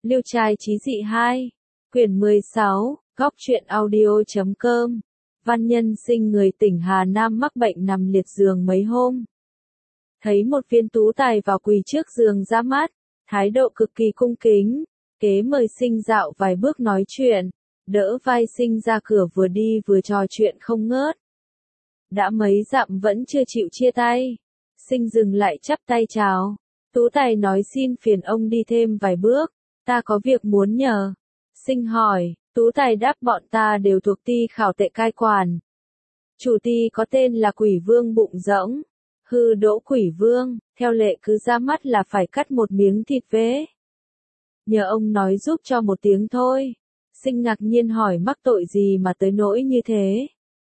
Liêu trai chí dị 2, quyển 16, góc truyện audio.com. Văn nhân Sinh người tỉnh Hà Nam mắc bệnh nằm liệt giường mấy hôm. Thấy một viên tú tài vào quỳ trước giường ra mắt, thái độ cực kỳ cung kính, kế mời Sinh dạo vài bước nói chuyện, đỡ vai Sinh ra cửa vừa đi vừa trò chuyện không ngớt. Đã mấy dặm vẫn chưa chịu chia tay, Sinh dừng lại chắp tay chào. Tú tài nói xin phiền ông đi thêm vài bước, ta có việc muốn nhờ. Sinh hỏi, Tú tài đáp bọn ta đều thuộc ty khảo tệ cai quản. Chủ ty có tên là Quỷ Vương bụng rỗng, hư đỗ Quỷ Vương, theo lệ cứ ra mắt là phải cắt một miếng thịt vế. Nhờ ông nói giúp cho một tiếng thôi. Sinh ngạc nhiên hỏi mắc tội gì mà tới nỗi như thế.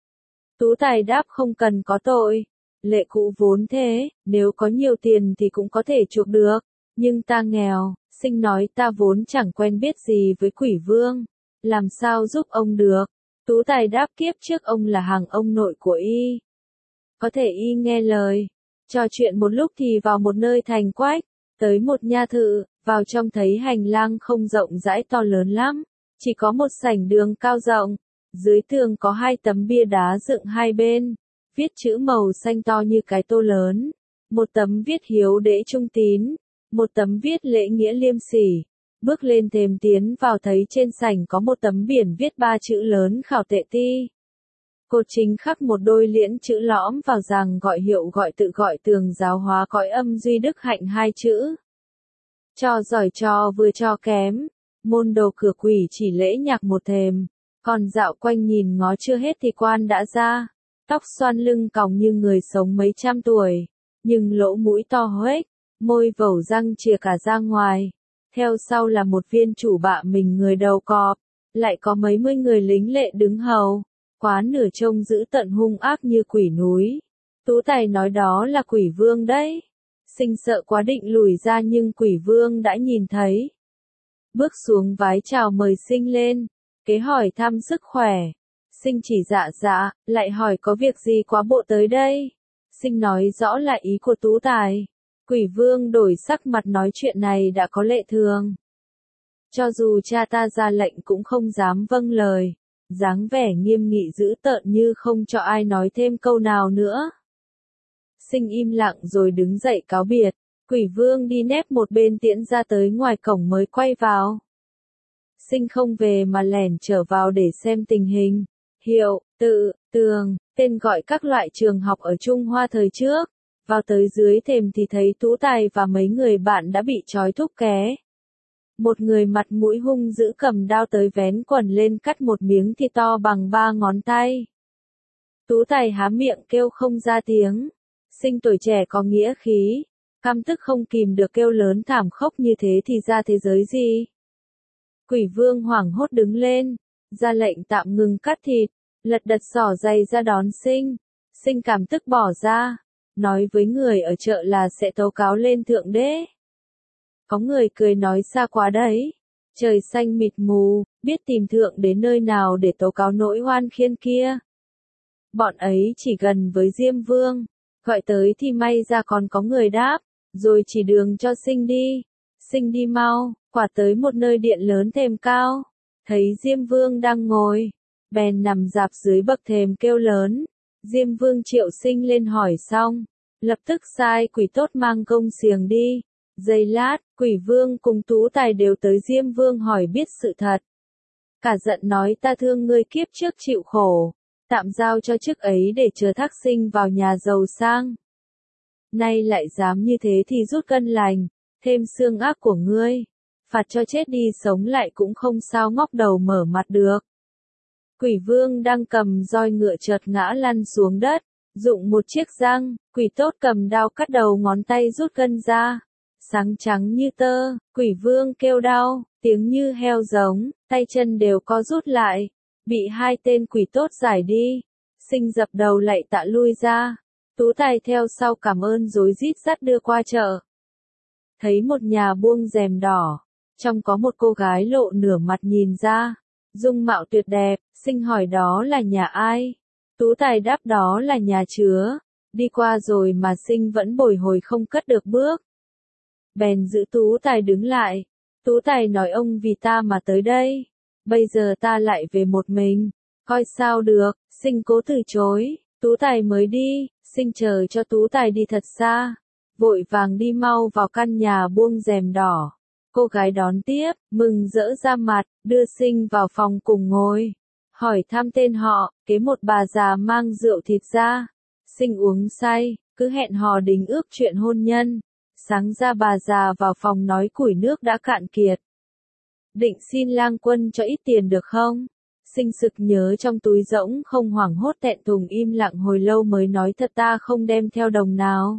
Tú tài đáp không cần có tội. Lệ cũ vốn thế, nếu có nhiều tiền thì cũng có thể chuộc được, nhưng ta nghèo. Sinh nói ta vốn chẳng quen biết gì với Quỷ Vương, làm sao giúp ông được. Tú tài đáp kiếp trước ông là hàng ông nội của y, có thể y nghe lời. Trò chuyện một lúc thì vào một nơi thành quách, tới một nha thự, vào trong thấy hành lang không rộng rãi to lớn lắm, chỉ có một sảnh đường cao rộng, dưới tường có 2 tấm bia đá dựng hai bên, viết chữ màu xanh to như cái tô lớn, một tấm viết hiếu đễ trung tín, một tấm viết lễ nghĩa liêm sỉ. Bước lên thềm tiến vào thấy trên sảnh có một tấm biển viết 3 chữ lớn khảo tệ ty. Cột chính khắc một đôi liễn chữ lõm vào rằng gọi hiệu gọi tự gọi tường giáo hóa cõi âm duy đức hạnh 2 chữ. Cho giỏi cho vừa cho kém, môn đồ cửa quỷ chỉ lễ nhạc một thềm, còn dạo quanh nhìn ngó chưa hết thì quan đã ra, tóc xoăn lưng còng như người sống mấy trăm tuổi, nhưng lỗ mũi to hoếch, môi vẩu răng chìa cả ra ngoài. Theo sau là một viên chủ bạ mình người đầu cọp, lại có mấy mươi người lính lệ đứng hầu, quá nửa trông dữ tợn hung ác như quỷ núi. Tú tài nói đó là Quỷ Vương đấy. Sinh sợ quá định lùi ra nhưng Quỷ Vương đã nhìn thấy. Bước xuống vái chào mời Sinh lên, kế hỏi thăm sức khỏe. Sinh chỉ dạ, lại hỏi có việc gì quá bộ tới đây. Sinh nói rõ lại ý của Tú tài. Quỷ Vương đổi sắc mặt nói chuyện này đã có lệ thường. Cho dù cha ta ra lệnh cũng không dám vâng lời, dáng vẻ nghiêm nghị dữ tợn như không cho ai nói thêm câu nào nữa. Sinh im lặng rồi đứng dậy cáo biệt, Quỷ Vương đi nép một bên tiễn ra tới ngoài cổng mới quay vào. Sinh không về mà lẻn trở vào để xem tình hình. Hiệu, tự, tường, tên gọi các loại trường học ở Trung Hoa thời trước. Vào tới dưới thềm thì thấy Tú tài và mấy người bạn đã bị trói thúc ké. Một người mặt mũi hung dữ cầm đao tới vén quần lên cắt một miếng thịt to bằng 3 ngón tay. Tú tài há miệng kêu không ra tiếng. Sinh tuổi trẻ có nghĩa khí, căm tức không kìm được kêu lớn thảm khốc như thế thì ra thế giới gì. Quỷ Vương hoảng hốt đứng lên, ra lệnh tạm ngừng cắt thịt, lật đật xỏ giày ra đón Sinh. Sinh cảm tức bỏ ra, nói với người ở chợ là sẽ tố cáo lên thượng đế. Có người cười nói xa quá đấy, trời xanh mịt mù, biết tìm thượng đến nơi nào để tố cáo nỗi oan khiên kia. Bọn ấy chỉ gần với Diêm Vương, gọi tới thì may ra còn có người đáp, rồi chỉ đường cho Sinh đi. Sinh đi mau, quả tới một nơi điện lớn thềm cao, thấy Diêm Vương đang ngồi, bèn nằm rạp dưới bậc thềm kêu lớn. Diêm Vương triệu Sinh lên hỏi xong, lập tức sai quỷ tốt mang công xiềng đi. Giây lát, Quỷ Vương cùng Tú tài đều tới Diêm Vương hỏi biết sự thật. Cả giận nói ta thương ngươi kiếp trước chịu khổ, tạm giao cho chức ấy để chờ thác Sinh vào nhà giàu sang. Nay lại dám như thế thì rút cân lành, thêm xương ác của ngươi, phạt cho chết đi sống lại cũng không sao ngóc đầu mở mặt được. Quỷ Vương đang cầm roi ngựa chợt ngã lăn xuống đất, dụng một chiếc răng, quỷ tốt cầm đao cắt đầu ngón tay rút gân ra. Sáng trắng như tơ, Quỷ Vương kêu đau, tiếng như heo giống, tay chân đều co rút lại, bị 2 tên quỷ tốt giải đi. Sinh dập đầu lạy tạ lui ra, Tú tài theo sau cảm ơn rối rít dắt đưa qua chợ. Thấy một nhà buông rèm đỏ, trong có một cô gái lộ nửa mặt nhìn ra, dung mạo tuyệt đẹp. Sinh hỏi đó là nhà ai? Tú tài đáp đó là nhà Chứa. Đi qua rồi mà Sinh vẫn bồi hồi không cất được bước. Bèn giữ Tú tài đứng lại. Tú Tài nói ông vì ta mà tới đây. Bây giờ ta lại về một mình. Coi sao được, Sinh cố từ chối. Tú Tài mới đi, Sinh chờ cho Tú Tài đi thật xa. Vội vàng đi mau vào căn nhà buông rèm đỏ. Cô gái đón tiếp, mừng rỡ ra mặt, đưa Sinh vào phòng cùng ngồi. Hỏi thăm tên họ, kế một bà già mang rượu thịt ra. Sinh uống say, cứ hẹn hò đính ước chuyện hôn nhân. Sáng ra bà già vào phòng nói củi nước đã cạn kiệt. Định xin lang quân cho ít tiền được không? Sinh sực nhớ trong túi rỗng không, hoảng hốt thẹn thùng im lặng hồi lâu mới nói thật ta không đem theo đồng nào.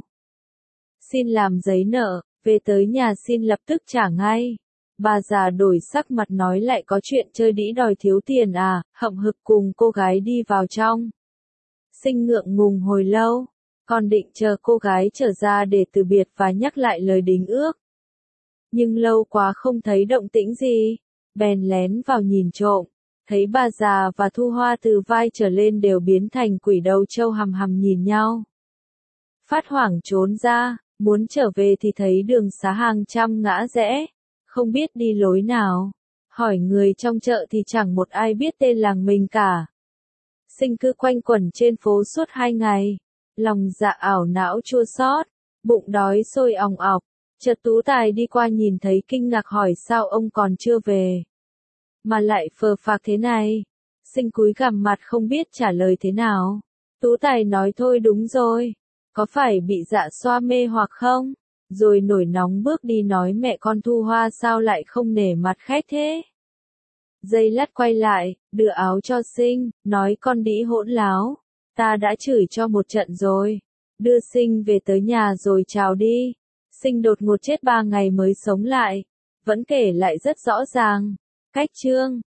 Xin làm giấy nợ, về tới nhà xin lập tức trả ngay. Bà già đổi sắc mặt nói lại có chuyện chơi đĩ đòi thiếu tiền à, hậm hực cùng cô gái đi vào trong. Sinh ngượng ngùng hồi lâu, còn định chờ cô gái trở ra để từ biệt và nhắc lại lời đính ước. Nhưng lâu quá không thấy động tĩnh gì, bèn lén vào nhìn trộm, thấy bà già và Thu Hoa từ vai trở lên đều biến thành quỷ đầu trâu hằm hằm nhìn nhau. Phát hoảng trốn ra, muốn trở về thì thấy đường xá hàng trăm ngã rẽ, không biết đi lối nào. Hỏi người trong chợ thì chẳng một ai biết tên làng mình cả. Sinh cứ quanh quẩn trên phố suốt 2 ngày, lòng dạ ảo não chua xót, bụng đói sôi òng ọc. Chợt Tú Tài đi qua nhìn thấy kinh ngạc hỏi sao ông còn chưa về, mà lại phờ phạc thế này. Sinh cúi gằm mặt không biết trả lời thế nào. Tú Tài nói thôi đúng rồi, có phải bị dạ xoa mê hoặc không? Rồi nổi nóng bước đi nói mẹ con Thu Hoa sao lại không nể mặt khách thế? Giây lát quay lại, đưa áo cho Sinh, nói con đĩ hỗn láo, ta đã chửi cho một trận rồi. Đưa Sinh về tới nhà rồi chào đi. Sinh đột ngột chết 3 ngày mới sống lại, vẫn kể lại rất rõ ràng. Cách chương